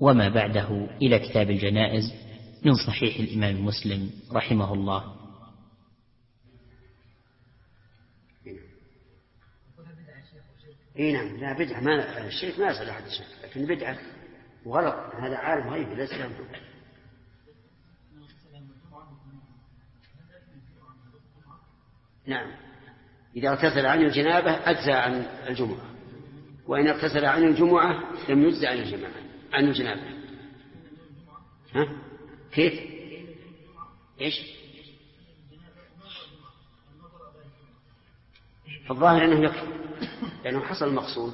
وما بعده إلى كتاب الجنائز من صحيح الإمام مسلم رحمه الله. نعم، لا بدعة، ما الشرك ما يصل أحد الشرك، لكن بدعة وغلط، هذا عالم غيب ليس له. نعم، إذا اغتسل عن الجنابة أجزى عن الجمعة، وإن اغتسل عن الجمعة لم يجزى عن الجنابة. ها؟ كيف؟ إيش؟ فالظاهر أنه يكفي لأنه حصل المقصود.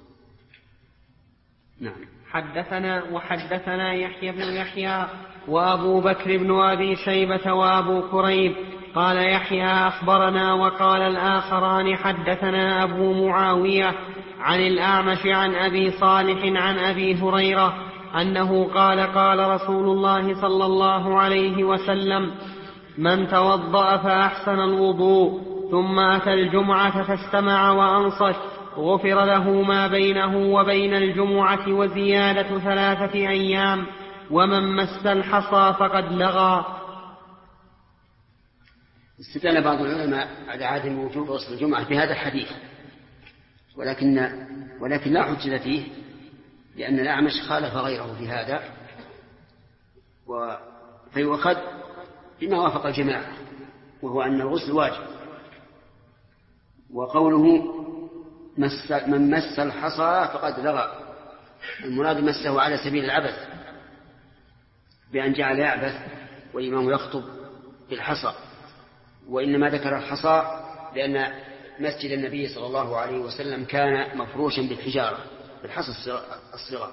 نعم. وحدثنا يحيى بن يحيى وأبو بكر بن أبي شيبة وأبو كريب قال يحيى أخبرنا، وقال الآخران حدثنا أبو معاوية عن الأعمش عن أبي صالح عن أبي هريرة أنه قال قال رسول الله صلى الله عليه وسلم: من توضأ فأحسن الوضوء ثم أتى الجمعة فاستمع وأنصت غفر له ما بينه وبين الجمعة وزيادة 3 أيام، ومن مس الحصى فقد لغى. استدل بعض العلماء على عدم وجوب غسل الجمعة بهذا الحديث، ولكن لا حجة فيه، لأن الأعمش خالف غيره في هذا، فيؤخذ بما وافق الجماعة، وهو أن الغسل واجب. وقوله من مس الحصى فقد لغى، المراد مسه على سبيل العبث، بأن جعل يعبث والإمام يخطب بالحصى، وإنما ذكر الحصى لأن مسجد النبي صلى الله عليه وسلم كان مفروشا بالحجارة بالحصى الصغار.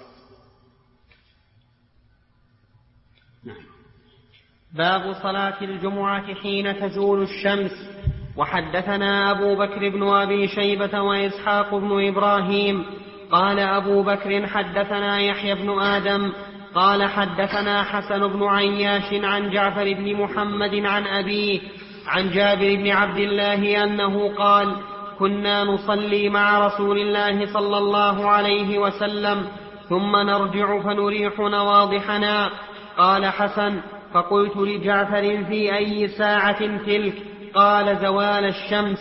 نعم. باب صلاة الجمعة حين تزول الشمس. وحدثنا أبو بكر بن أبي شيبة وإسحاق بن إبراهيم قال أبو بكر حدثنا يحيى بن آدم قال حدثنا حسن بن عياش عن جعفر بن محمد عن أبيه عن جابر بن عبد الله أنه قال: كنا نصلي مع رسول الله صلى الله عليه وسلم ثم نرجع فنريح نواضحنا. قال حسن: فقلت لجعفر: في أي ساعة تلك؟ قال: زوال الشمس.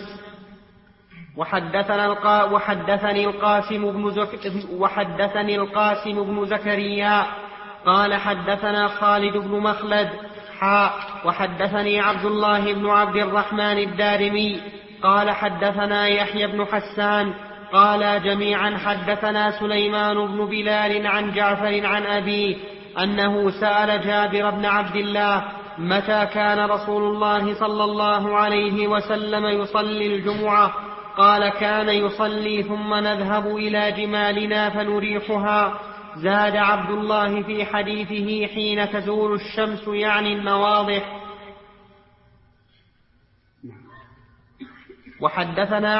وحدثني القاسم بن زكريا قال حدثنا خالد بن مخلد وحدثني عبد الله بن عبد الرحمن الدارمي قال حدثنا يحيى بن حسان قال جميعا حدثنا سليمان بن بلال عن جعفر عن أبيه أنه سأل جابر بن عبد الله: متى كان رسول الله صلى الله عليه وسلم يصلي الجمعة؟ قال: كان يصلي ثم نذهب إلى جمالنا فنريحها. زاد عبد الله في حديثه: حين تزول الشمس، يعني النواضح. وحدثنا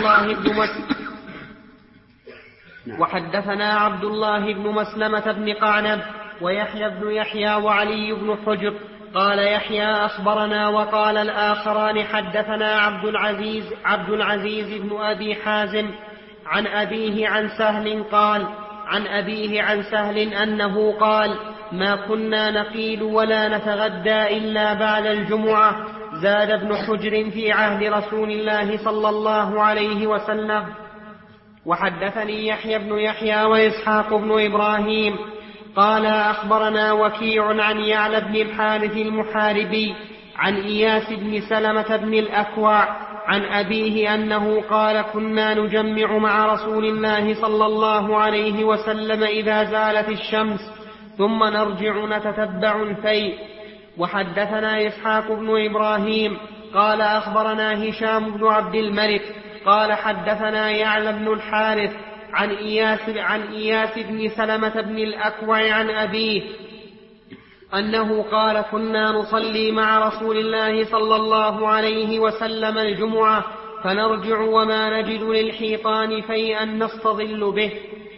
عبد الله بن مسلمة بن قعنب ويحيى بن يحيى وعلي بن حجر قال يحيى أخبرنا، وقال الآخران حدثنا عبد العزيز بن أبي حازم عن أبيه عن سهل قال عن أبيه عن سهل أنه قال: ما كنا نقيل ولا نتغدى إلا بعد الجمعة. زاد ابن حجر: في عهد رسول الله صلى الله عليه وسلم. وحدثني يحيى بن يحيى وإسحاق بن إبراهيم قال أخبرنا وكيع عن يعلى بن الحارث المحاربي عن إياس بن سلمة بن الأكوع عن أبيه أنه قال: كنا نجمع مع رسول الله صلى الله عليه وسلم إذا زالت الشمس ثم نرجع نتتبع الفيء. وحدثنا إسحاق بن إبراهيم قال أخبرنا هشام بن عبد الملك قال حدثنا يعلى بن الحارث عن إياس بن سلمة بن الأكوع عن أبيه أنه قال: كنا نصلي مع رسول الله صلى الله عليه وسلم الجمعة فنرجع وما نجد للحيطان فيئا نستظل به.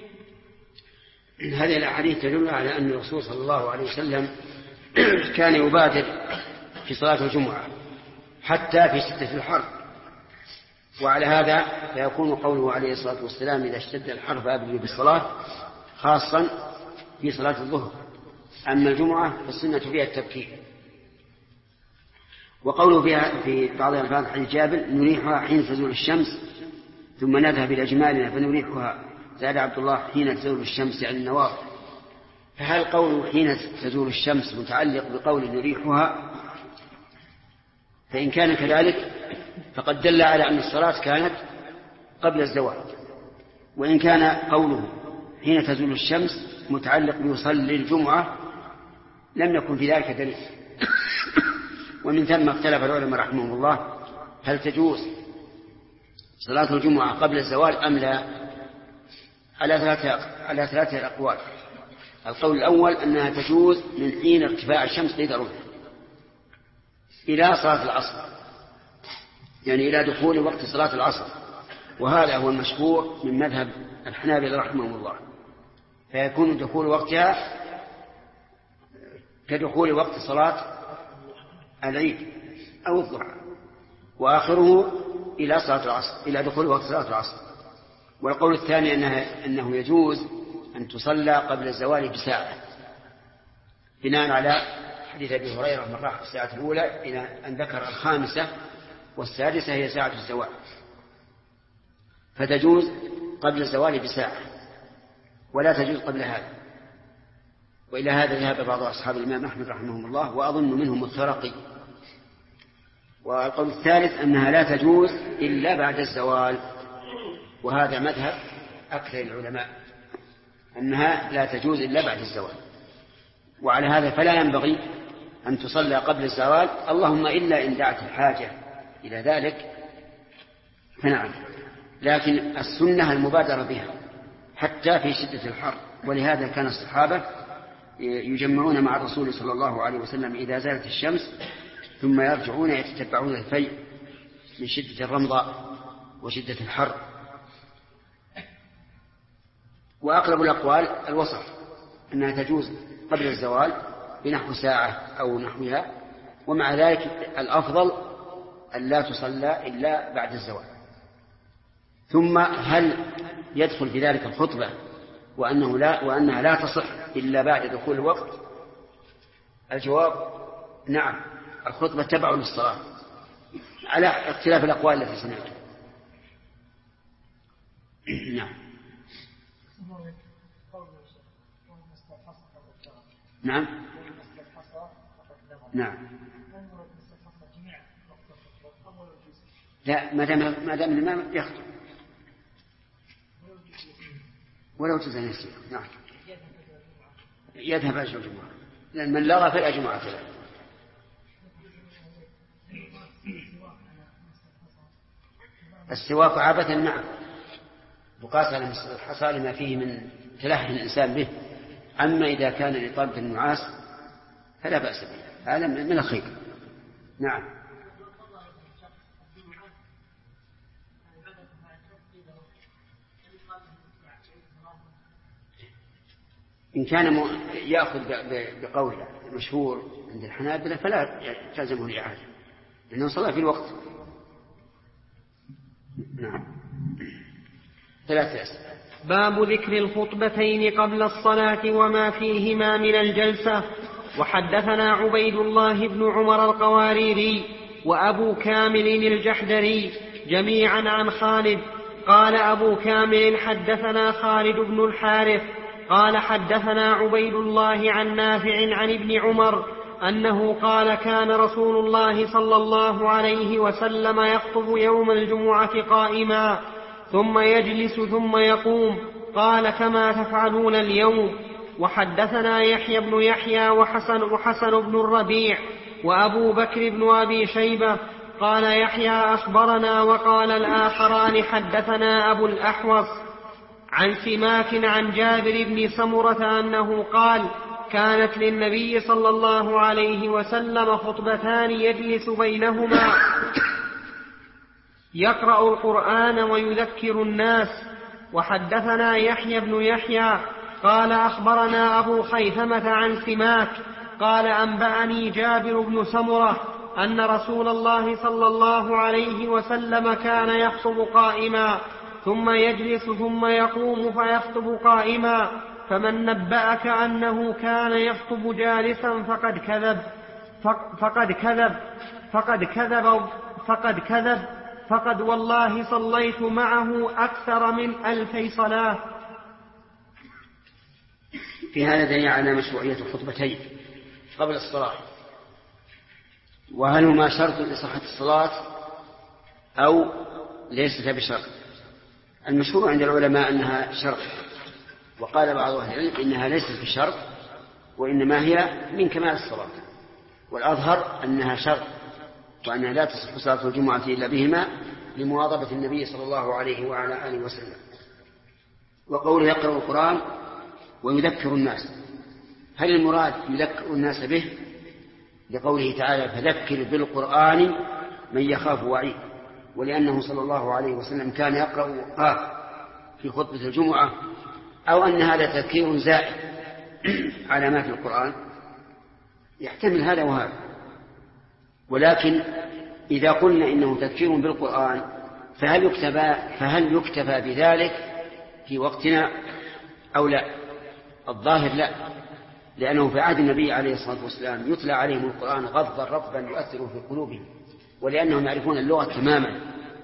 هذه الأحاديث تدل على أن الرسول صلى الله عليه وسلم كان يبادر في صلاة الجمعة حتى في شدة الحر، وعلى هذا فيكون قوله عليه الصلاة والسلام: إذا اشتد الحر فأبدوا بالصلاة، خاصا في صلاة الظهر، أما الجمعة فالسنة فيها التبكير. وقوله فيها في بعض الألفاظ حديث جابر نريحها حين تزول الشمس ثم نذهب إلى جمالنا فنريحها، زاد عبد الله حين تزول الشمس يعني النوار. فهل قوله حين تزول الشمس متعلق بقول نريحها؟ فإن كان كذلك فقد دل على أن الصلاة كانت قبل الزوال. وإن كان قوله حين تزول الشمس متعلق بيصلي الجمعة لم يكن في ذلك دليل. ومن ثم اختلف العلماء رحمهم الله هل تجوز صلاة الجمعة قبل الزوال أم لا، على ثلاثة أقوال. القول الأول أنها تجوز من حين ارتفاع الشمس قيد رمح إلى صلاة العصر، يعني إلى دخول وقت صلاة العصر، وهذا هو المشهور من مذهب الحنابلة رحمهم الله. فيكون دخول وقتها كدخول وقت صلاة العيد أو الضحى، وآخره إلى صلاة العصر، إلى دخول وقت صلاة العصر. والقول الثاني أنه يجوز أن تصلى قبل الزوال بساعة، بناء على حديث أبي هريرة من راح في الساعة الأولى إلى أن ذكر الخامسة والسادسة هي ساعة الزوال، فتجوز قبل الزوال بساعة ولا تجوز قبل هذا. وإلى هذا ذهب بعض أصحاب الإمام أحمد رحمهم الله، وأظن منهم الثرقي. والقول الثالث أنها لا تجوز إلا بعد الزوال، وهذا مذهب أكثر العلماء أنها لا تجوز إلا بعد الزوال. وعلى هذا فلا ينبغي أن تصلى قبل الزوال، اللهم إلا إن دعت الحاجة إلى ذلك فنعم، لكن السنة المبادرة بها حتى في شدة الحر. ولهذا كان الصحابة يجمعون مع الرسول صلى الله عليه وسلم إذا زالت الشمس ثم يرجعون يتتبعون الفيء من شدة الرمضاء وشدة الحر. وأقرب الأقوال الوسط أنها تجوز قبل الزوال بنحو ساعة أو نحوها، ومع ذلك الأفضل أن لا تصلى إلا بعد الزوال. ثم هل يدخل في ذلك الخطبة وأنها لا تصح إلا بعد دخول الوقت؟ الجواب نعم، الخطبة تبع للصلاة على اختلاف الأقوال التي سمعتها. نعم نعم نعم. لا، ما دام الإمام يخطب ولو جزء يسير. نعم يذهب أجر الجمعة، لأن من لغى فلا جمعة فلا. السواك عبثا نعم، وقاس على الحصى لما فيه من تلحن الإنسان به. أما إذا كان لطلب النعاس فلا بأس به، هذا من الخير. نعم إن كان يأخذ بقوله المشهور عند الحنابلة فلا تلزمه الإعادة لأنه صلى في الوقت. نعم. 3 أسئلة. باب ذكر الخطبتين قبل الصلاة وما فيهما من الجلسة. وحدثنا عبيد الله بن عمر القواريري وأبو كامل الجحدري جميعا عن خالد قال أبو كامل حدثنا خالد بن الحارث قال حدثنا عبيد الله عن نافع عن ابن عمر أنه قال كان رسول الله صلى الله عليه وسلم يخطب يوم الجمعة قائما ثم يجلس ثم يقوم، قال كما تفعلون اليوم. وحدثنا يحيى بن يحيى وحسن بن الربيع وأبو بكر بن أبي شيبة قال يحيى أخبرنا وقال الآخران حدثنا أبو الأحوص عن سماك عن جابر بن سمرة أنه قال كانت للنبي صلى الله عليه وسلم خطبتان يجلس بينهما يقرأ القرآن ويذكر الناس. وحدثنا يحيى بن يحيى قال أخبرنا أبو خيثمة عن سماك قال أنبأني جابر بن سمرة أن رسول الله صلى الله عليه وسلم كان يخطب قائما ثم يجلس ثم يقوم فيخطب قائما، فمن نبأك أنه كان يخطب جالسا فقد كذب فقد والله صليت معه أكثر من 2000 صلاة. في هذا دليل على مشروعية الخطبتين قبل الصلاة، وهل هما شرط لصحة الصلاة أو ليست بشرط؟ المشهور عند العلماء أنها شرط، وقال بعض أهل العلم إنها ليست بشرط وإنما هي من كمال الصلاة، والأظهر أنها شرط وأنها لا تصح صلاة الجمعة إلا بهما لمواظبة النبي صلى الله عليه وعلى آله وسلم. وقوله يقرأ القرآن ويذكر الناس، هل المراد يذكر الناس به لقوله تعالى فذكر بالقرآن من يخاف وعيد، ولأنه صلى الله عليه وسلم كان يقرأ في خطبة الجمعة، أو أن هذا تذكير زائد على ما في القرآن؟ يحتمل هذا وهذا، ولكن إذا قلنا إنه تذكير بالقرآن فهل يكتفى بذلك في وقتنا أو لا؟ الظاهر لا، لأنه في عهد النبي عليه الصلاة والسلام يتلى عليهم القرآن غضا رطبا يؤثر في قلوبهم، ولأنهم يعرفون اللغة تماما.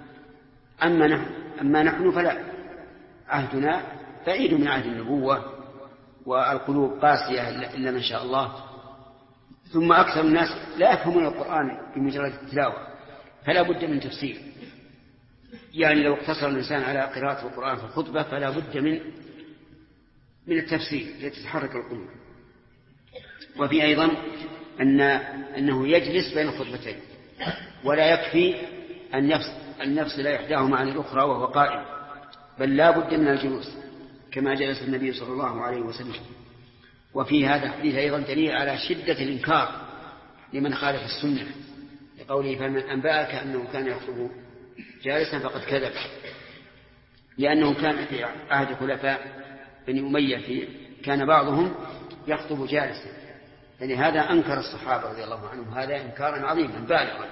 أما نحن فلا، عهدنا بعيد من عهد النبوة والقلوب قاسية إلا من شاء الله، ثم أكثر الناس لا يفهمون القرآن بمجرد التلاوة، فلا بد من تفسير. يعني لو اقتصر الإنسان على قراءة القرآن في الخطبة فلا بد من التفسير لتتحرك القلوب. وفي أيضا أنه يجلس بين الخطبتين، ولا يكفي أن يفصل إحداهما عن الأخرى وهو قائم، بل لا بد من الجلوس كما جلس النبي صلى الله عليه وسلم. وفي هذا الحديث أيضا دليل على شدة الإنكار لمن خالف السنة، لقوله فمن أنبأك أنه كان يخطب جالسا فقد كذب، لأنه كان في عهد خلفاء بني أمية كان بعضهم يخطب جالسا، يعني هذا أنكر الصحابة رضي الله عنهم، هذا إنكارا عظيما بالغا.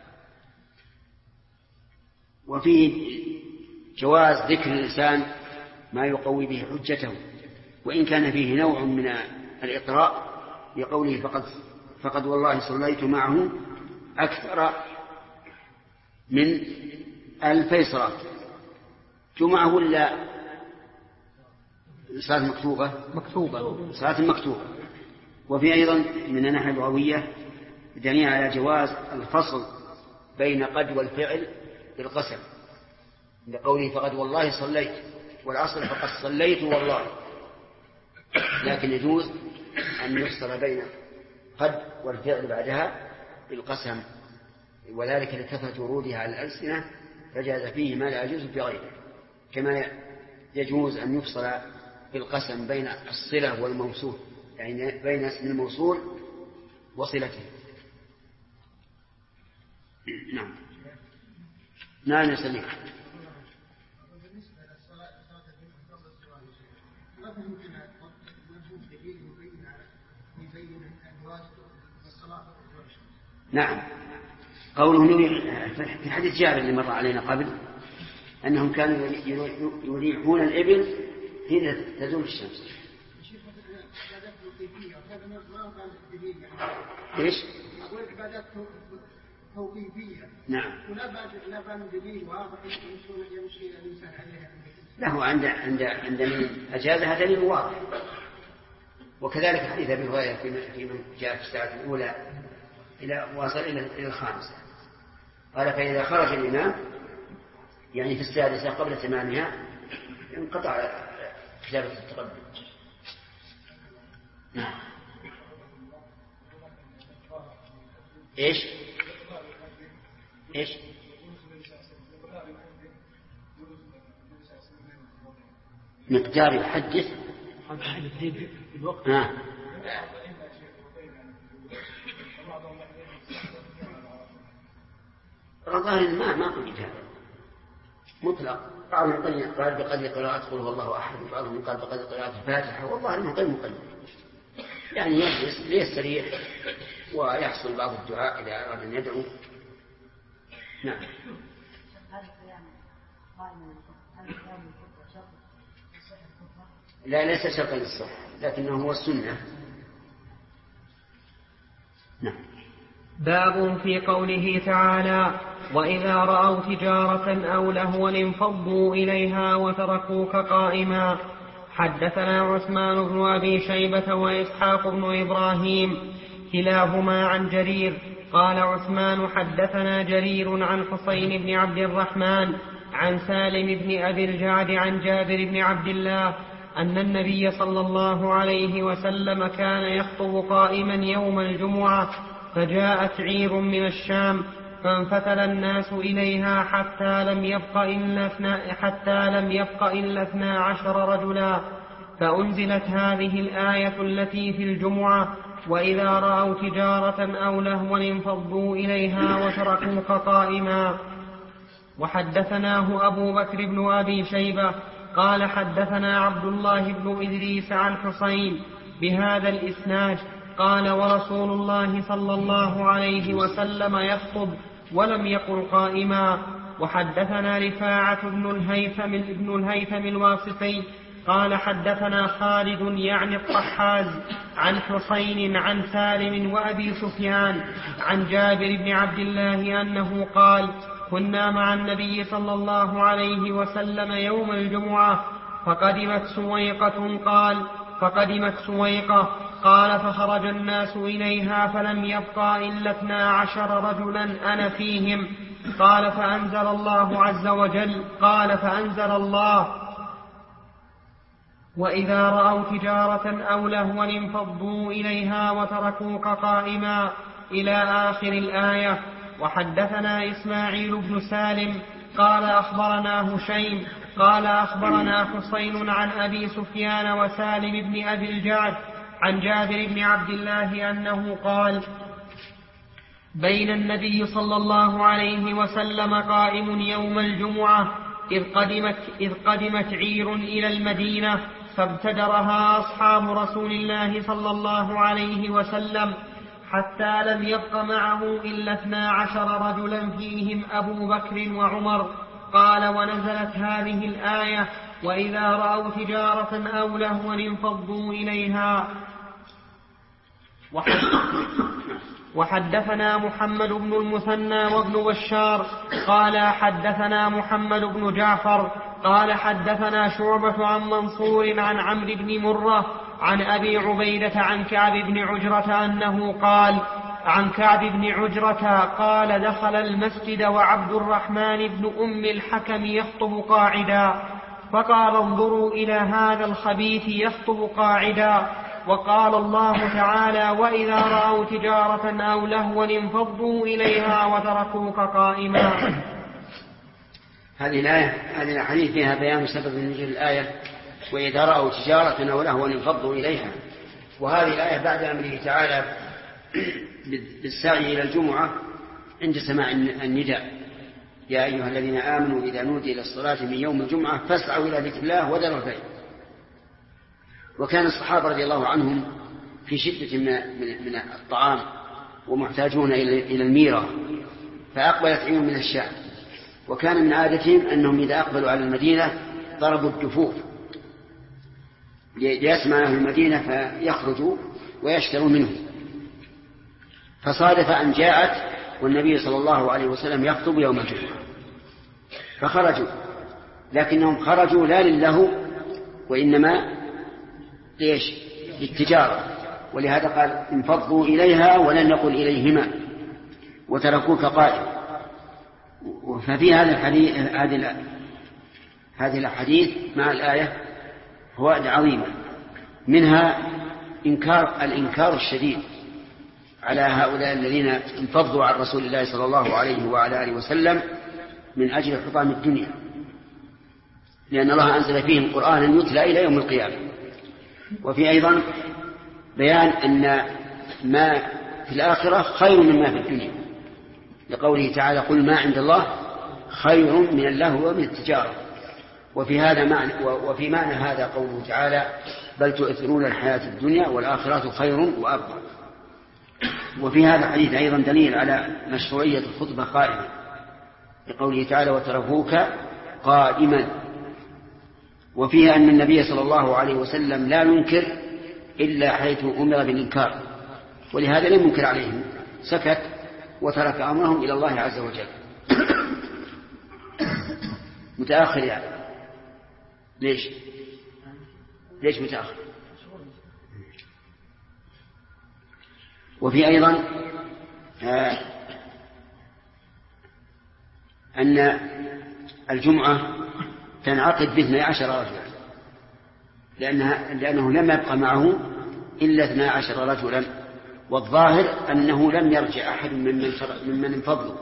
وفيه جواز ذكر الإنسان ما يقوي به حجته، وإن كان فيه نوع من الإطراء لقوله فقد والله صليت معه أكثر من 2000 صلاة. جمعة ولا صلاة مكتوبة؟ صلاة مكتوبة. وفي أيضا من الناحية اللغوية دليل على جواز الفصل بين قد والفعل بالقسم، لقوله فقد والله صليت، والأصل فقد صليت والله، لكن يجوز أن يفصل بين قد والفعل بعدها بالقسم، وذلك لكثرة ورودها على الألسنة فجاز فيه ما لا يجوز في غيره، كما يجوز أن يفصل بالقسم بين الصلة والموصول، يعني بين اسم الموصول وصلته. نعم يا سليم. نعم، قوله في حديث جابر اللي مر علينا قبل أنهم كانوا يريحون الإبل حين تزول الشمس. إيش؟ نعم. له عند من أجازها دليل واضح، وكذلك حديث أبي هريرة في من جاء في الساعة الأولى إلى واصل إلى الخامسة، قال فإذا خرج الإمام يعني في السادسة قبل تمامها انقطع كتابة التقدم. نعم. إيش مقدار يحدث الظاهر ما قلت هذا مطلق، بعضهم قال بقدر قراءة قل هو الله أحد، وبعضهم قال بقدر قراءة الفاتحة، والله إنه غير مقيد، يعني يجلس ليستريح ويحصل بعض الدعاء إذا أراد أن يدعو. نعم. لا ليس شرطا للصحة، لكنه هو السنة. نعم. باب في قوله تعالى: وإذا رأوا تجارة أو لهوا انفضوا إليها وتركوك قائما. حدثنا عثمان بن أبي شيبة وإسحاق بن إبراهيم كلاهما عن جرير. قال عثمان: حدثنا جرير عن حسين بن عبد الرحمن عن سالم بن أبي الجعد عن جابر بن عبد الله أن النبي صلى الله عليه وسلم كان يخطب قائما يوم الجمعة، فجاءت عير من الشام فانفتل الناس إليها حتى لم يبق إلا 12 رجلا، فأنزلت هذه الآية التي في الجمعة: وإذا رأوا تجارة أو لهوا انفضوا إليها وتركوك قائما. وحدثناه أبو بكر بن أبي شيبة قال: حدثنا عبد الله بن إدريس عن حسين بهذا الإسناد قال: ورسول الله صلى الله عليه وسلم يخطب ولم يقل قائما. وحدثنا رفاعة بن الهيثم الواسطي قال: حدثنا خالد يعني الطحاز عن حسين عن سالم وأبي سفيان عن جابر بن عبد الله أنه قال: كنا مع النبي صلى الله عليه وسلم يوم الجمعة فقدمت سويقة قال: فخرج الناس إليها فلم يبقى إلا 12 رجلا أنا فيهم. قال: فأنزل الله عز وجل فأنزل الله: وإذا رأوا تجارة أو لهوا انفضوا إليها وتركوك قائما إلى آخر الآية. وحدثنا إسماعيل بن سالم قال: أخبرنا هشيم قال: أخبرنا حسين عن أبي سفيان وسالم بن أبي الجعد عن جابر بن عبد الله أنه قال: بين النبي صلى الله عليه وسلم قائم يوم الجمعة إذ قدمت عير إلى المدينة فابتدرها أصحاب رسول الله صلى الله عليه وسلم حتى لم يبق معه إلا 12 رجلا فيهم أبو بكر وعمر. قال: ونزلت هذه الآية: وإذا رأوا تجارة أو لهوا انفضوا إليها. وحدثنا محمد بن المثنى وابن بشار قال: حدثنا محمد بن جعفر قال: حدثنا شعبة عن منصور عن عمرو بن مرة عن أبي عبيدة عن كعب بن عجرة أنه قال: عن كعب بن عجرة قال: دخل المسجد وعبد الرحمن بن أم الحكم يخطب قاعدا، فقال: انظروا إلى هذا الخبيث يخطب قاعدا. وقال الله تعالى: وإذا رأوا تجارة أو لهوا انفضوا إليها وتركوك قائما. هذه الحديث فيها بيان سبب نزول الآية: وإذا رأوا تجارة أو لهوا انفضوا إليها. وهذه الآية بعد أمره تعالى بالسعي إلى الجمعة عند سماع النداء: يا أيها الذين آمنوا إذا نودي إلى الصلاة من يوم الجمعة فاسعوا إلى ذكر الله وذروا البيع. وكان الصحابة رضي الله عنهم في شدة من الطعام ومحتاجون إلى الميرة، فأقبلت عير من الشام، وكان من عادتهم أنهم إذا أقبلوا على المدينة ضربوا الدفوف ليسمع أهل المدينة فيخرجوا ويشتروا منه. فصادف أن جاءت والنبي صلى الله عليه وسلم يخطب يوم الجمعة فخرجوا، لكنهم خرجوا لا للهو وإنما للتجارة، ولهذا قال: انفضوا إليها ولن يقل إليهما وتركوك قائم. ففي هذه الحديث مع الآية فوائد عظيمة، منها الإنكار الشديد على هؤلاء الذين انفضوا عن رسول الله صلى الله عليه وعلى آله وسلم من أجل حطام الدنيا، لأن الله أنزل فيهم قرآنا يتلى إلى يوم القيامة. وفي أيضا بيان أن ما في الآخرة خير مما في الدنيا، لقوله تعالى: قل ما عند الله خير من اللهو ومن التجارة. وفي معنى هذا قوله تعالى: بل تؤثرون الحياة الدنيا والآخرة خير وأبقى. وفي هذا الحديث أيضا دليل على مشروعية الخطبة قائمة، لقوله تعالى: وتركوك قائما. وفيها أن النبي صلى الله عليه وسلم لا ينكر إلا حيث أمر بالإنكار، ولهذا لم ينكر عليهم، سكت وترك أمرهم إلى الله عز وجل. متأخر يعني. ليش متأخر؟ وفي أيضا أن الجمعة تنعقد ب12 رجلا، لأنه لم يبقى معه إلا 12 رجلا، والظاهر أنه لم يرجع أحد ممن انفضلوا،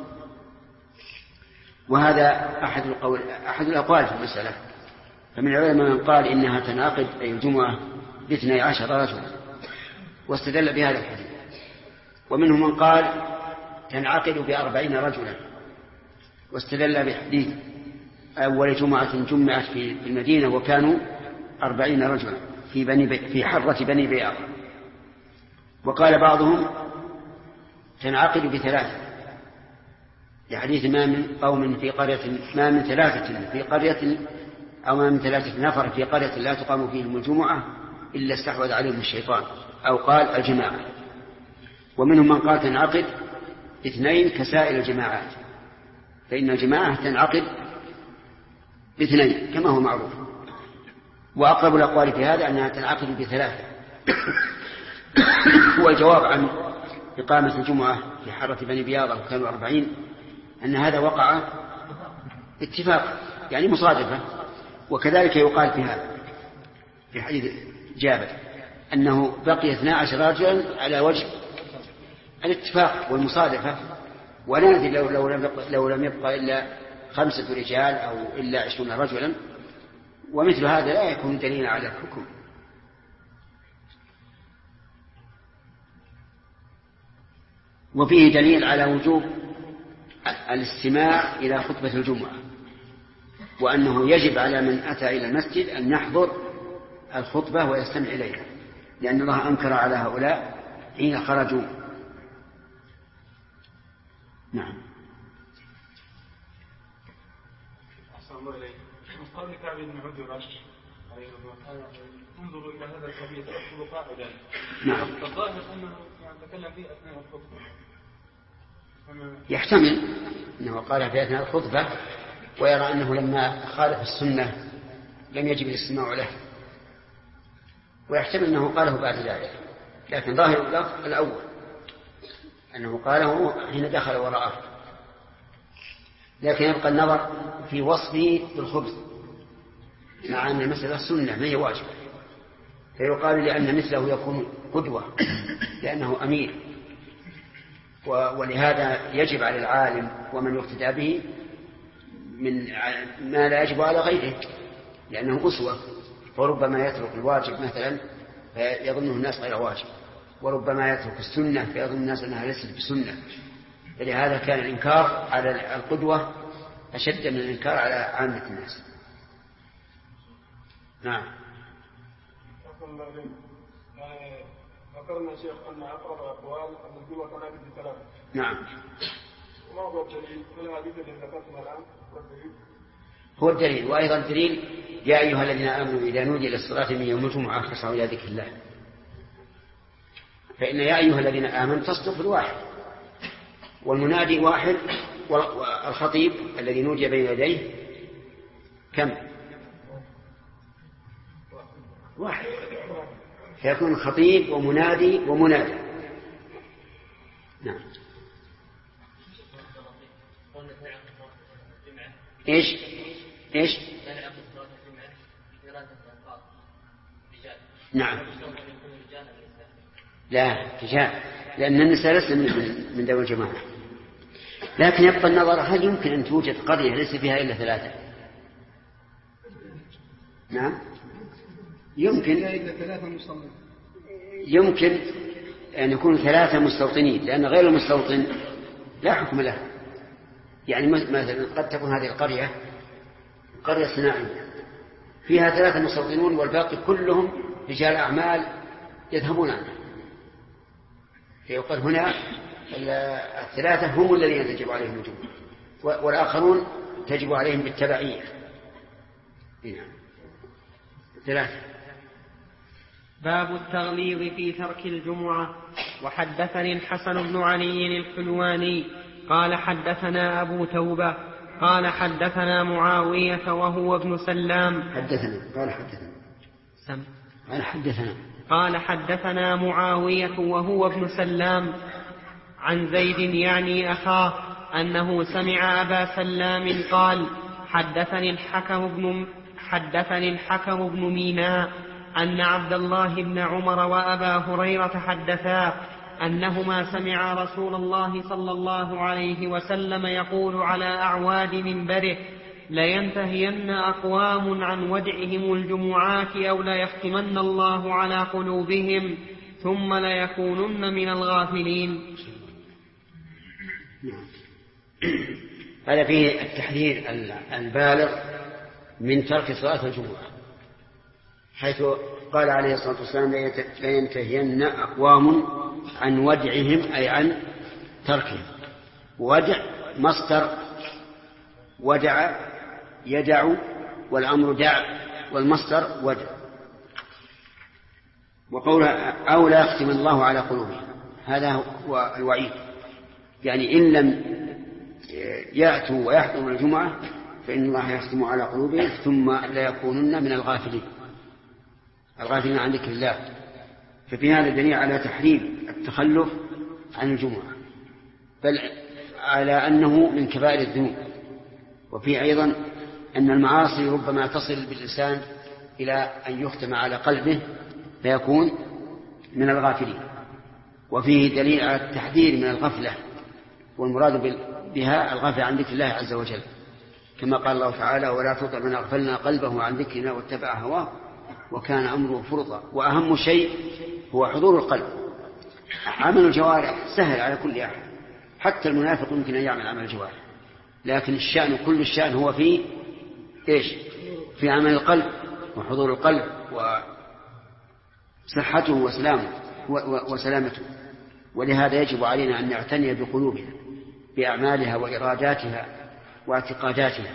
وهذا أحد الأقوال في المسألة. فمن العلماء من قال إنها تنعقد أي الجمعة ب12 رجلا واستدل بهذا الحديث، ومنهم من قال تنعقد ب40 رجلا واستدل بحديث أول جمعة جمعت في المدينة وكانوا 40 رجلا في حرة بني بياض. وقال بعضهم تنعقد ب3، لحديث ما من قوم في قرية، ما من 3 في قرية، أو ما من 3 نفر في قرية لا تقام فيهم الجمعة إلا استحوذ عليهم الشيطان، أو قال الجماعة. ومنهم من قال تنعقد ب2 كسائر الجماعات، فإن الجماعة تنعقد ب2 كما هو معروف. وأقرب الأقوال في هذا أنها تنعقد ب3. هو الجواب عن إقامة الجمعة في حرة بني بياضة وكانوا 40 أن هذا وقع اتفاق، يعني مصادفة. وكذلك يقال في هذا في حديث جابر أنه بقي 12 رجلا على وجه الاتفاق والمصادفة، ونادي لو لم يبقى إلا 5 رجال أو إلا 20 رجلا، ومثل هذا لا يكون دليلا على الحكم. وفيه دليل على وجوب الاستماع إلى خطبة الجمعة، وأنه يجب على من أتى إلى المسجد أن يحضر الخطبة ويستمع إليها، لأن الله أنكر على هؤلاء حين خرجوا. نعم. أحسن الله إليك. قال كعب بن عجرة انظروا إلى هذا الحديث أخذ قاعدة. نعم. الظاهر أنه يتكلم فيه أثناء الخطبة. يحتمل أنه قال في أثناء الخطبة ويرى أنه لما خالف السنة لم يجب الاستماع له، ويحتمل أنه قاله بعد ذلك، لكن ظاهر اللفظ الأول أنه قاله حين دخل وراءه. لكن يبقى النظر في وصفه بالخبز، مع أن المسألة سنة ما هي واجب، فيقال لأن مثله يكون قدوة لأنه أمير، ولهذا يجب على العالم ومن يقتدى به من ما لا يجب على غيره، لأنه أسوة. وربما يترك الواجب مثلا فيظنه الناس غير واجب، وربما يترك السنة فيظن الناس أنها ليست بسنة. فلهذا كان الإنكار على القدوة أشد من الإنكار على عامة الناس. نعم. ذكرنا شيخ أن أقرب الأقوال أن الجمعة تنعقد ب3. نعم. وما هو الدليل؟ هل الحديث الذي ذكرتنا الآن هو الدليل؟ وأيضا الدليل يا أيها الذين آمنوا إذا نودي للصلاة من يوم الجمعة فاسعوا إلى ذكر الله. فإن يا أيها الذين آمنوا تصدق بالواحد، والمنادي واحد، والخطيب الذي نودي بين يديه كم؟ واحد، فيكون خطيب ومنادي ومنادى. نعم. إيش؟ نعم. لا رجال، لأن النساء لسه من ذوي الجماعة. لكن يبقى النظر هل يمكن أن توجد قرية ليس فيها إلا 3؟ نعم يمكن أن يكون 3 مستوطنين، لأن غير المستوطن لا حكم له. يعني مثلا قد تكون هذه القرية قرية صناعية فيها 3 مستوطنون والباقي كلهم رجال أعمال يذهبون عنه، فيقال هنا 3 هم الذين تجب عليهم الجمعة، والآخرون تجب عليهم بالتبعية. 3. باب التغليظ في ترك الجمعة. وحدثني الحسن بن علي الحلواني قال حدثنا أبو توبة قال حدثنا معاوية وهو ابن سلام قال حدثنا معاوية وهو ابن سلام عن زيد يعني أخاه أنه سمع أبا سلام قال حدثني الحكم بن ميناء أن عبد الله بن عمر وأبا هريرة حدثا أنهما سمعا رسول الله صلى الله عليه وسلم يقول على أعواد منبره: لينتهين أقوام عن ودعهم الجمعات أو ليختمن الله على قلوبهم ثم ليكونن من الغافلين. هذا فيه التحذير البالغ من ترك صلاة الجمعة، حيث قال عليه الصلاة والسلام: لينتهين أقوام عن ودعهم، أي عن تركهم. ودع مصدر ودع يدع، والأمر دع، والمصدر ودع. وقولها أو لا يختم الله على قلوبهم، هذا هو الوعيد، يعني إن لم يأتوا ويحضروا الجمعة فإن الله يختم على قلوبهم ثم لا يكونن من الغافلين عن ذكر الله. ففي هذا دليل على تحريم التخلف عن الجمعة، بل على أنه من كبائر الذنوب. وفي أيضا أن المعاصي ربما تصل بالإنسان إلى أن يختم على قلبه فيكون من الغافلين. وفيه دليل على التحذير من الغفلة، والمراد بها الغفلة عن ذكر الله عز وجل، كما قال الله تعالى: ولا تطع من أغفلنا قلبه عن ذكرنا واتبع هواه وكان أمره فرطا. وأهم شيء هو حضور القلب. عمل الجوارح سهل على كل أحد، حتى المنافق يمكن أن يعمل عمل الجوارح، لكن كل الشأن هو في إيش؟ في عمل القلب وحضور القلب وصحته وسلامته. ولهذا يجب علينا أن نعتني بقلوبنا، بأعمالها وإراداتها واعتقاداتها.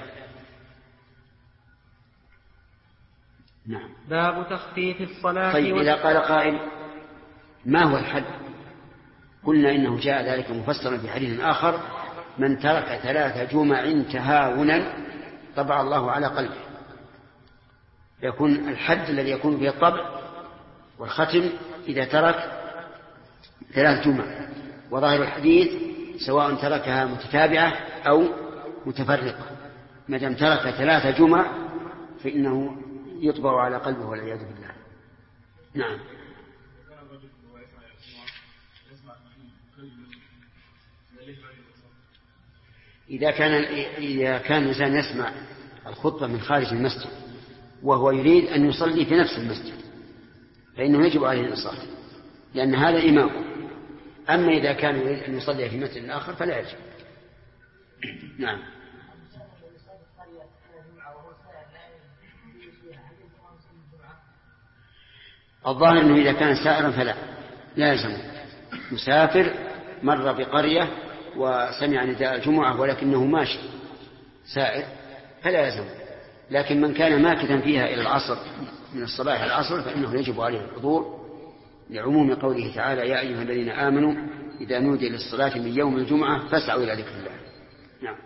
نعم. باب تخفيف الصلاة. طيب، إذا قال قائل: ما هو الحد؟ قلنا إنه جاء ذلك مفسرا في حديث آخر: من ترك 3 جمع تهاونا طبع الله على قلبه. يكون الحد الذي يكون به الطبع والختم إذا ترك 3 جمع. وظاهر الحديث سواء تركها متتابعة أو متفرقة، ما دام ترك 3 جمع فإنه يطبع على قلبه والعياذ بالله. نعم. إذا كان الإنسان يسمع الخطبة من خارج المسجد وهو يريد أن يصلي في نفس المسجد فإنه يجب عليه الإنصات، لأن هذا إمامه. أما إذا كان يريد أن يصلي في مسجد آخر فلا يجب. نعم. الظاهر أنه إذا كان سائرا فلا يلزم. مسافر مر بقرية وسمع نداء الجمعة ولكنه ماشي سائر فلا يلزم. لكن من كان ماكثا فيها إلى العصر، من الصباح إلى العصر، فإنه يجب عليه الحضور، لعموم قوله تعالى: يا أيها الذين آمنوا إذا نودي للصلاة من يوم الجمعة فاسعوا إلى ذكر الله. نعم.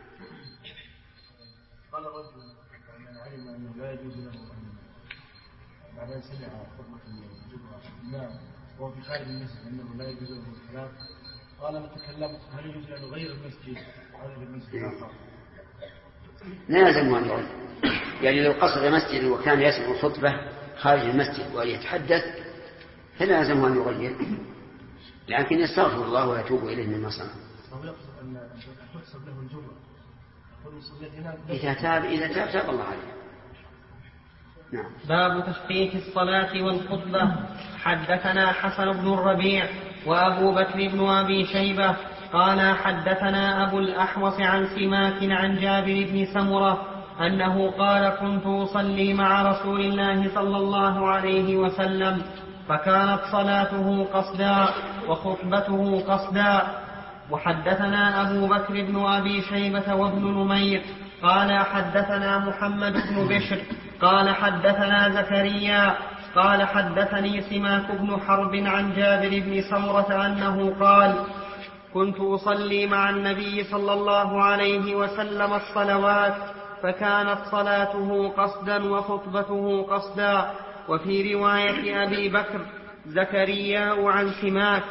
قال رجل من علم أنه لا يجوز له بعدين سمع خطبة الجمعة الإمام وهو في خارج المسجد أنه لا يجوز له الصلاة، قال: أنا تكلمت هل يجوز له غير المسجد أو في المسجد آخر؟ لا يلزم أن يعود. يعني لو قصد مسجد وكان يسمع الخطبة خارج المسجد ويتحدث فلا يلزم أن يغير، لكن يستغفر الله ويتوب إليه مما صنع. هو يقصد أن تحسب له الجمعة. إذا تاب الله عليه. نعم. باب تخفيف الصلاة والخطبة. حدثنا حسن بن الربيع وأبو بكر بن أبي شيبة قال حدثنا أبو الأحوص عن سماك عن جابر بن سمرة أنه قال: كنت أصلي مع رسول الله صلى الله عليه وسلم فكانت صلاته قصدا وخطبته قصدا. وحدثنا أبو بكر بن أبي شيبة وابن نمير قال حدثنا محمد بن بشر قال حدثنا زكريا قال حدثني سماك بن حرب عن جابر بن سمرة أنه قال كنت أصلي مع النبي صلى الله عليه وسلم الصلوات فكانت صلاته قصدا وخطبته قصدا. وفي رواية أبي بكر زكريا عن سماك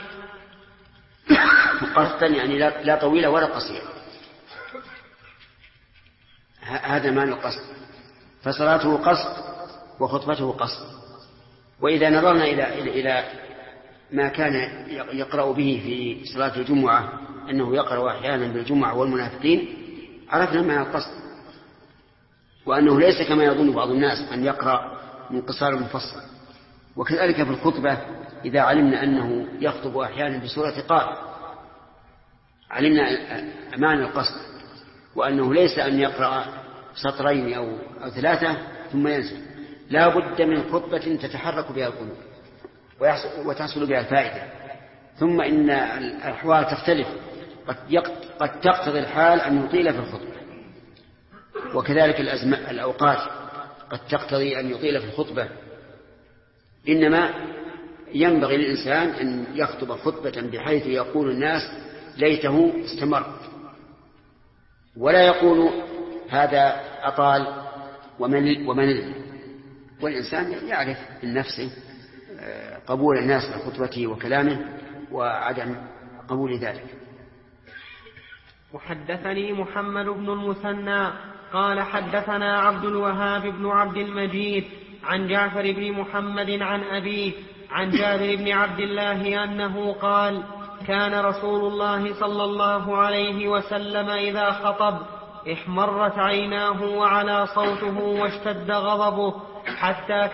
قصدا يعني لا طويلة ولا قصيرة، هذا معنى القصد. فصلاته قصد وخطبته قصد. وإذا نظرنا إلى ما كان يقرأ به في صلاة الجمعة أنه يقرأ أحيانا بالجمعة والمنافقين عرفنا معنى القصد، وأنه ليس كما يظن بعض الناس أن يقرأ من قصار مفصل. وكذلك في الخطبة إذا علمنا أنه يخطب أحيانا بسورة قاف علمنا معنى القصد، وأنه ليس أن يقرأ سطرين أو 3 ثم ينزل. لا بد من خطبة تتحرك بها القلوب وتحصل بها الفائدة. ثم إن الأحوال تختلف، قد تقتضي الحال أن يطيل في الخطبة، وكذلك الأوقات قد تقتضي أن يطيل في الخطبة. إنما ينبغي للإنسان أن يخطب خطبة بحيث يقول الناس ليته استمر، ولا يقول هذا أطال ومن والإنسان يعرف من نفسه قبول الناس لخطبته وكلامه وعدم قبول ذلك. وحدثني محمد بن المثنى قال حدثنا عبد الوهاب بن عبد المجيد عن جعفر بن محمد عن أبيه عن جابر بن عبد الله أنه قال كان رسول الله صلى الله عليه وسلم إذا خطب احمرت عيناه وعلى صوته واشتد غضبه حتى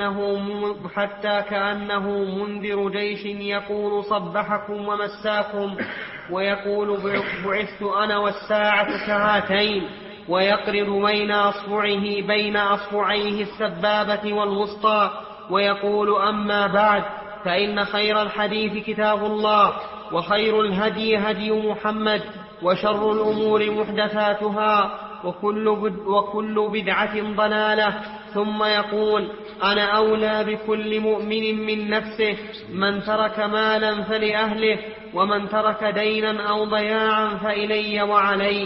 كأنه منذر جيش يقول صبحكم ومساكم، ويقول بعثت أنا والساعة كهاتين، ويقرض بين أصبعيه السبابة والوسطى، ويقول أما بعد فإن خير الحديث كتاب الله، وخير الهدي هدي محمد، وشر الأمور محدثاتها، وكل بدعة ضلالة. ثم يقول أنا أولى بكل مؤمن من نفسه، من ترك مالا فلأهله، ومن ترك دينا أو ضياعا فإلي وعلي.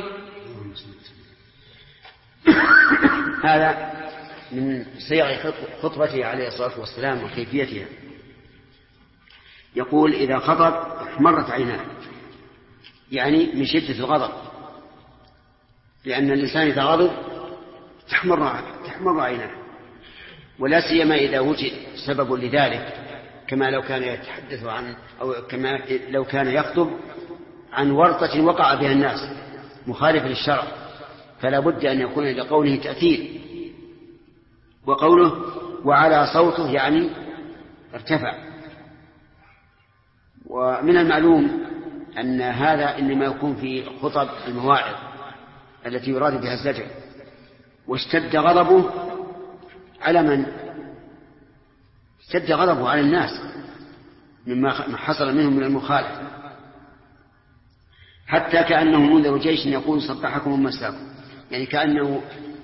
هذا من صيغ خطبته عليه الصلاة والسلام وكيفيتها. يقول إذا خطب احمرت عيناه، يعني من شدة الغضب، لأن الإنسان إذا غضب تحمر عيناه، ولا سيما إذا وجد سبب لذلك، كما لو كان يتحدث أو كما لو كان يخطب عن ورطة وقع بها الناس مخالف للشرع، فلا بد أن يكون لقوله تأثير. وقوله وعلى صوته يعني ارتفع. ومن المعلوم أن هذا إنما يكون في خطب المواعظ التي يراد بها الزجر. واشتد غضبه على من؟ اشتد غضبه على الناس مما حصل منهم من المخالفة، حتى كأنه منذر جيش يقول صبحكم ومساكم، يعني كأنه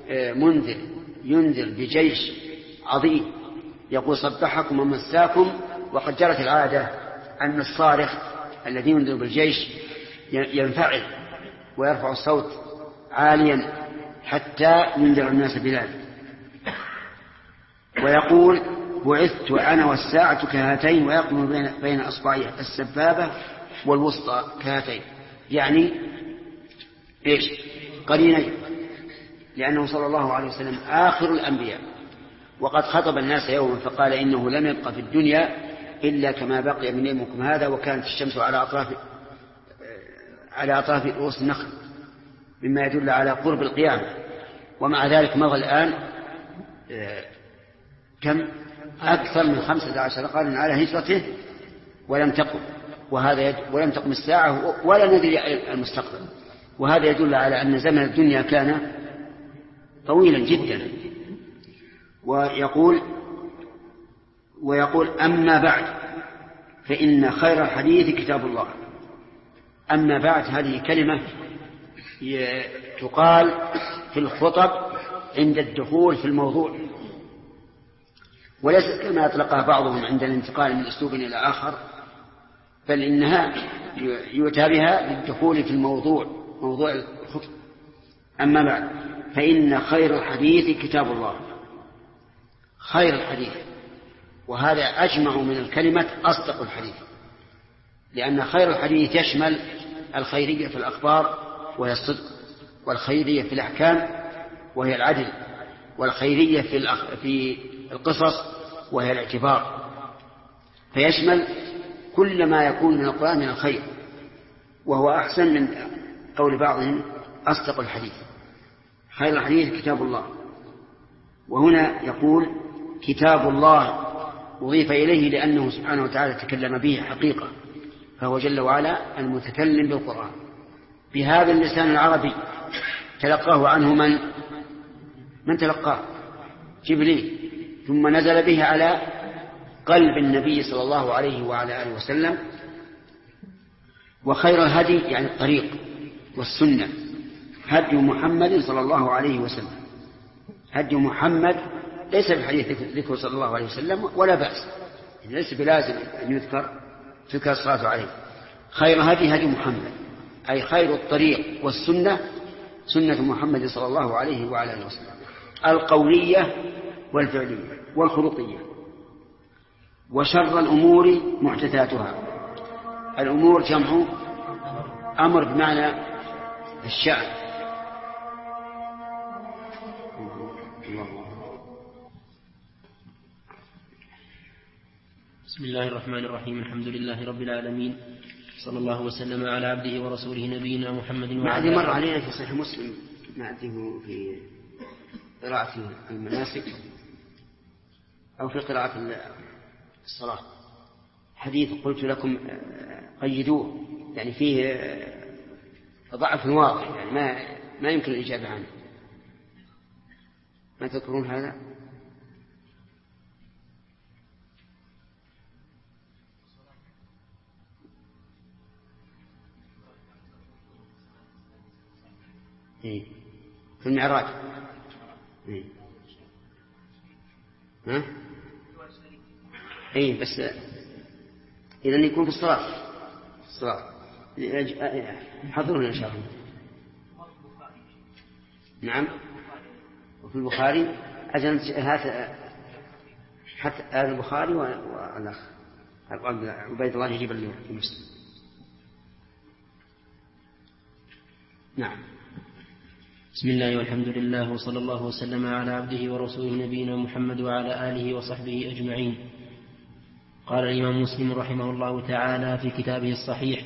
ينذر بجيش عظيم يقول صبحكم ومساكم. وقد جرت العادة أن الصارخ الذي ينذر بالجيش ينفعل ويرفع الصوت عاليا حتى ينذر الناس بذلك. ويقول بعثت أنا والساعة كهاتين، ويقوم بين أصبعي السبابة والوسطى كهاتين، يعني إيش؟ قرينين، لأنه صلى الله عليه وسلم آخر الأنبياء، وقد خطب الناس يوما فقال إنه لم يبقى في الدنيا إلا كما بقي من يومكم هذا، وكانت الشمس على أطراف رؤوس النخل، مما يدل على قرب القيامة. ومع ذلك مضى الآن كم؟ أكثر من 15 قرنا على هجرته ولم تقم، ولم تقم الساعة ولا ندري المستقبل. وهذا يدل على أن زمن الدنيا كان طويلا جدا. ويقول أما بعد فإن خير الحديث كتاب الله. أما بعد هذه كلمة تقال في الخطب عند الدخول في الموضوع، وليس كما أطلقها بعضهم عند الانتقال من أسلوب إلى آخر، بل إنها يؤتى بها للدخول في الموضوع، موضوع الخطبة. أما بعد، فإن خير الحديث كتاب الله، خير الحديث، وهذا أجمع من الكلمة أصدق الحديث، لأن خير الحديث يشمل الخيرية في الأخبار وهي الصدق، والخيرية في الأحكام وهي العدل، والخيرية في القصص وهي الاعتبار، فيشمل كل ما يكون من القرآن من الخير، وهو أحسن من قول بعضهم أصدق الحديث. خير الحديث كتاب الله. وهنا يقول كتاب الله أضيف إليه لأنه سبحانه وتعالى تكلم به حقيقة، فهو جل وعلا المتكلم بالقرآن بهذا اللسان العربي. تلقاه عنه من تلقاه؟ جبريل، ثم نزل به على قلب النبي صلى الله عليه وعلى آله وسلم. وخير الهدي يعني الطريق والسنة هدي محمد صلى الله عليه وسلم. هدي محمد ليس بحديث ذكر صلى الله عليه وسلم ولا بأس، ليس بلازم أن تذكر الصلاة عليه. خير هدي هدي محمد، أي خير الطريق والسنة سنة محمد صلى الله عليه وعلى آله وسلم، القولية والفعلية والخلقية. وشر الأمور محدثاتها. الأمور جمع أمر بمعنى الشأن. بسم الله الرحمن الرحيم. الحمد لله رب العالمين، صلى الله وسلم على عبده ورسوله نبينا محمد ما عاد مر علينا في صحيح مسلم، ما عده في قراءة المناسك أو في قراءة الصلاة حديث قلت لكم قيدوه، يعني فيه ضعف واضح، يعني ما يمكن الإجابة عنه. ما تذكرون هذا؟ إيه؟ في المعراج. إيه؟ ها؟ إيه بس إذن يكون في الصلاة حضرنا إن شاء الله. نعم. وفي البخاري أجل هذا حتى هذا البخاري والأخ عبيد الله يجيب له في مسلم. نعم. بسم الله والحمد لله وصلى الله وسلم على عبده ورسوله نبينا محمد وعلى آله وصحبه أجمعين. قال الإمام مسلم رحمه الله تعالى في كتابه الصحيح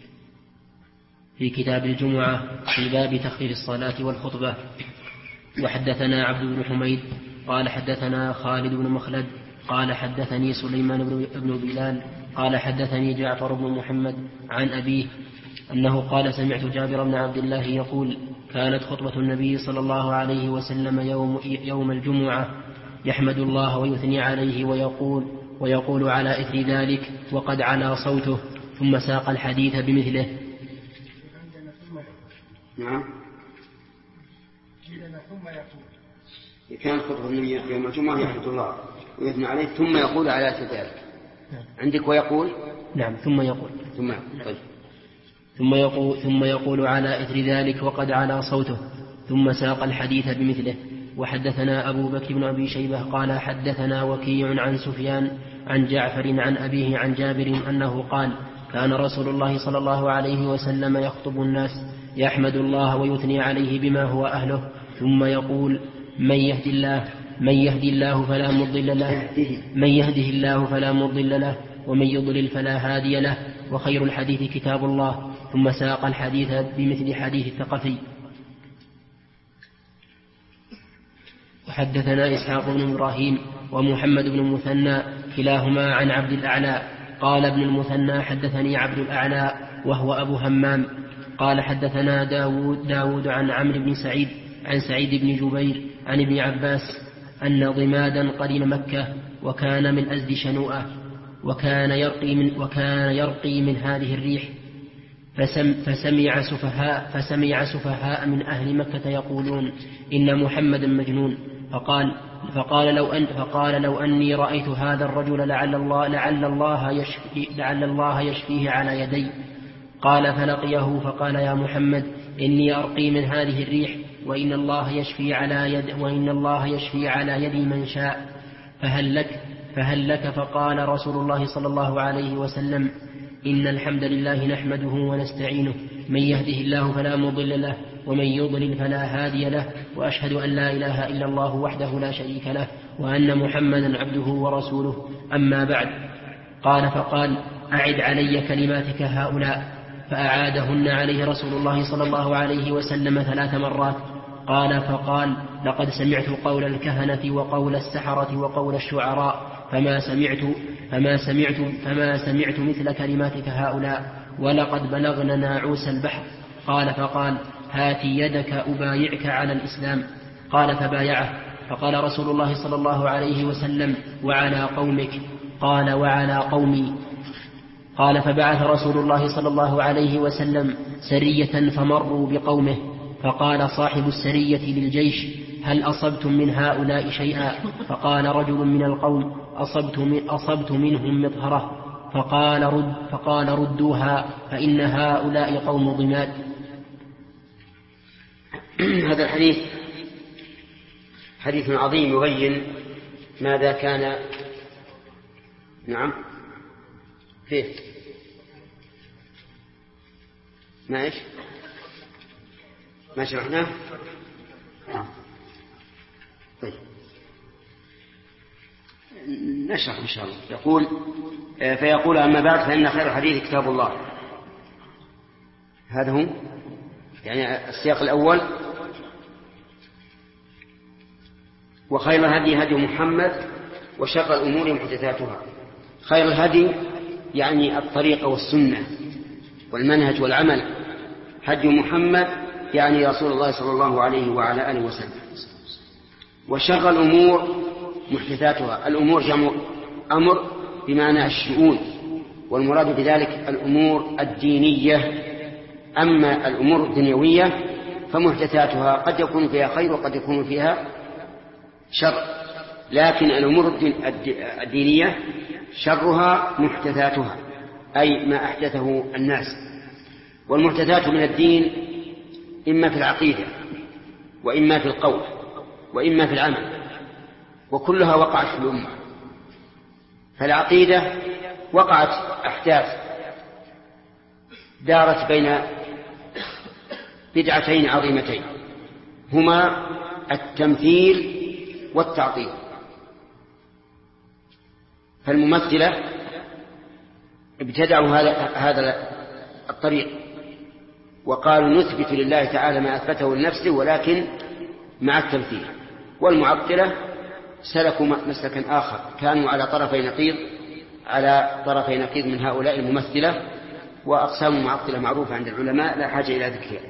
في كتاب الجمعة في باب تخفيف الصلاة والخطبة: وحدثنا عبد بن حميد قال حدثنا خالد بن مخلد قال حدثني سليمان بن بلال قال حدثني جعفر بن محمد عن أبيه أنه قال: سمعت جابر بن عبد الله يقول: كانت خطبة النبي صلى الله عليه وسلم يوم الجمعة يحمد الله ويثني عليه ويقول على إثر ذلك وقد علا صوته، ثم ساق الحديث بمثله. نعم. كان خطبة النبي يوم الجمعة يحمد الله ويثني عليه ثم يقول على إثر ذلك. عندك ويقول؟ نعم. ثم يقول. طيب. ثم يقول على إثر ذلك وقد علا صوته، ثم ساق الحديث بمثله. وحدثنا أبو بكر بن أبي شيبة قال حدثنا وكيع عن سفيان عن جعفر عن أبيه عن جابر أنه قال: كان رسول الله صلى الله عليه وسلم يخطب الناس يحمد الله ويثني عليه بما هو أهله، ثم يقول: من يهدي الله فلا مضل له ومن يضلل فلا هادي له، وخير الحديث كتاب الله. ثم ساق الحديث بمثل حديث الثقفي. وحدثنا إسحاق بن إبراهيم ومحمد بن المثنى كلاهما عن عبد الأعلى. قال ابن المثنى: حدثني عبد الأعلى وهو أبو همام قال حدثنا داود عن عمرو بن سعيد عن سعيد بن جبير عن ابن عباس أن ضمادا قدم مكة وكان من أزد شنوءة وكان يرقي من هذه الريح، فسمع سفهاء من أهل مكة يقولون: إن محمدا مجنون، فقال: فقال لو أني رأيت هذا الرجل لعل الله يشفيه على يدي. قال فلقيه فقال يا محمد إني أرقي من هذه الريح وإن الله يشفي على يد من شاء فهل لك فقال رسول الله صلى الله عليه وسلم إن الحمد لله نحمده ونستعينه من يهده الله فلا مضل له ومن يضلل فلا هادي له وأشهد أن لا إله إلا الله وحده لا شريك له وأن محمدا عبده ورسوله أما بعد. فقال أعد علي كلماتك هؤلاء. فأعادهن عليه رسول الله صلى الله عليه وسلم 3 مرات. فقال لقد سمعت قول الكهنة وقول السحرة وقول الشعراء فما سمعت مثل كلماتك هؤلاء ولقد بلغنا ناعوس البحر. فقال هات يدك أبايعك على الإسلام. فبايعه. فقال رسول الله صلى الله عليه وسلم وعلى قومك؟ قال وعلى قومي. فبعث رسول الله صلى الله عليه وسلم سرية فمروا بقومه. فقال صاحب السرية للجيش هل أصبتم من هؤلاء شيئا؟ فقال رجل من القوم أصبت منهم مطهرة. فقال ردوها فإن هؤلاء قوم ضماد. هذا الحديث حديث عظيم يبين ماذا كان فيه ما شرحناه. طيب نشرح إن شاء الله. فيقول أما بعد فإن خير الحديث كتاب الله. هذا هو يعني السياق الأول. وخير الهدي هدي محمد وشر الأمور محدثاتها. خير الهدي يعني الطريقة والسنة والمنهج والعمل. هدي محمد يعني رسول الله صلى الله عليه وعلى آله وسلم. وشر الأمور محدثاتها. الأمور جمع أمر بمعنى الشؤون، والمراد بذلك الأمور الدينية. أما الأمور الدنيوية فمحدثاتها قد يكون فيها خير وقد يكون فيها شر، لكن الأمور الدينية شرها محدثاتها أي ما أحدثه الناس. والمحدثات من الدين إما في العقيدة وإما في القول وإما في العمل، وكلها وقعت في الأمة. فالعقيدة وقعت أحداث دارت بين بدعتين عظيمتين هما التمثيل والتعطيل. فالممثلة ابتدعوا هذا الطريق وقالوا نثبت لله تعالى ما أثبته لنفسه ولكن مع التمثيل. والمعطلة سلكوا مسلكا آخر، كانوا على طرفي نقيض من هؤلاء الممثلة. وأقسام المعطلة معروفة عند العلماء لا حاجة إلى ذكرها.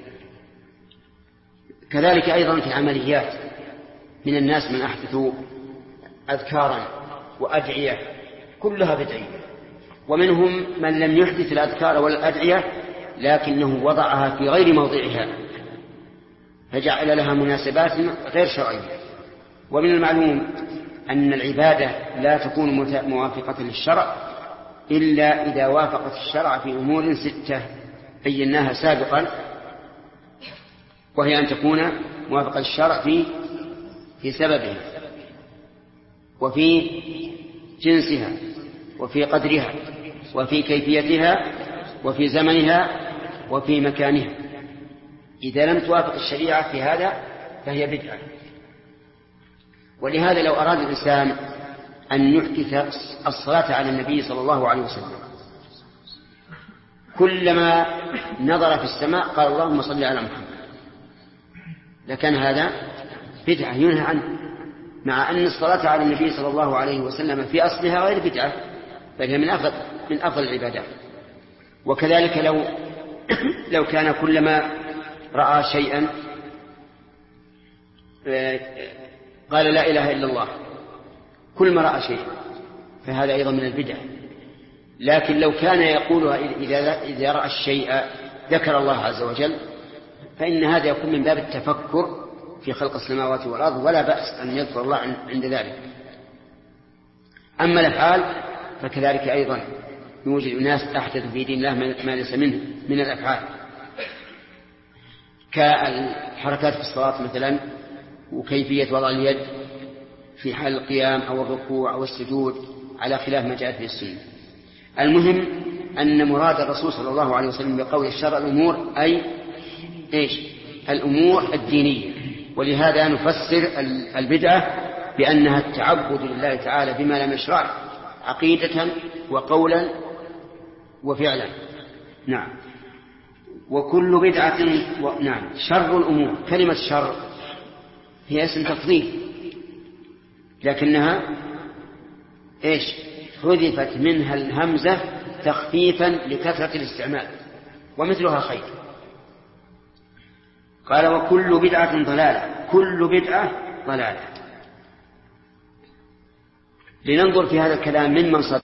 كذلك أيضا في العمليات من الناس من أحدثوا أذكارا وأدعية كلها بدعية، ومنهم من لم يحدث الأذكار والأدعية لكنه وضعها في غير موضعها فجعل لها مناسبات غير شرعية. ومن المعلوم أن العبادة لا تكون موافقة للشرع إلا إذا وافقت الشرع في أمور 6 بيناها سابقا، وهي أن تكون موافقة للشرع في سببها وفي جنسها وفي قدرها وفي كيفيتها وفي زمنها وفي مكانها. إذا لم توافق الشريعة في هذا فهي بدعة. ولهذا لو أراد الإنسان أن يحدث الصلاة على النبي صلى الله عليه وسلم كلما نظر في السماء قال اللهم صل على محمد لكان هذا بدعة ينهى عنه، مع أن الصلاة على النبي صلى الله عليه وسلم في أصلها غير بدعة بل هي من أفضل العبادات. وكذلك لو كان كلما رأى شيئا قال لا إله إلا الله كل ما رأى شيئا فهذا أيضا من البدع. لكن لو كان يقولها إذا رأى الشيء ذكر الله عز وجل فإن هذا يكون من باب التفكر في خلق السماوات والأرض، ولا بأس أن يذكر الله عند ذلك. أما الأفعال فكذلك أيضا يوجد الناس أحدث في دين الله ما ليس منه من الأفعال، كالحركات في الصلاة مثلا، وكيفية وضع اليد في حال القيام أو الركوع أو السجود على خلاف ما جاءت به السنة. المهم أن مراد الرسول صلى الله عليه وسلم بقول الشرع الأمور أي إيش؟ الأمور الدينية. ولهذا نفسر البدعة بأنها التعبد لله تعالى بما لم يشرع عقيدة وقولا وفعلا. نعم. وكل بدعة نعم. شر الأمور، كلمة شر هي اسم تفضيل، لكنها إيش؟ حذفت منها الهمزة تخفيفا لكثرة الاستعمال، ومثلها خير. قال وكل بدعة ضلالة، كل بدعة ضلالة. لننظر في هذا الكلام ممن صدق.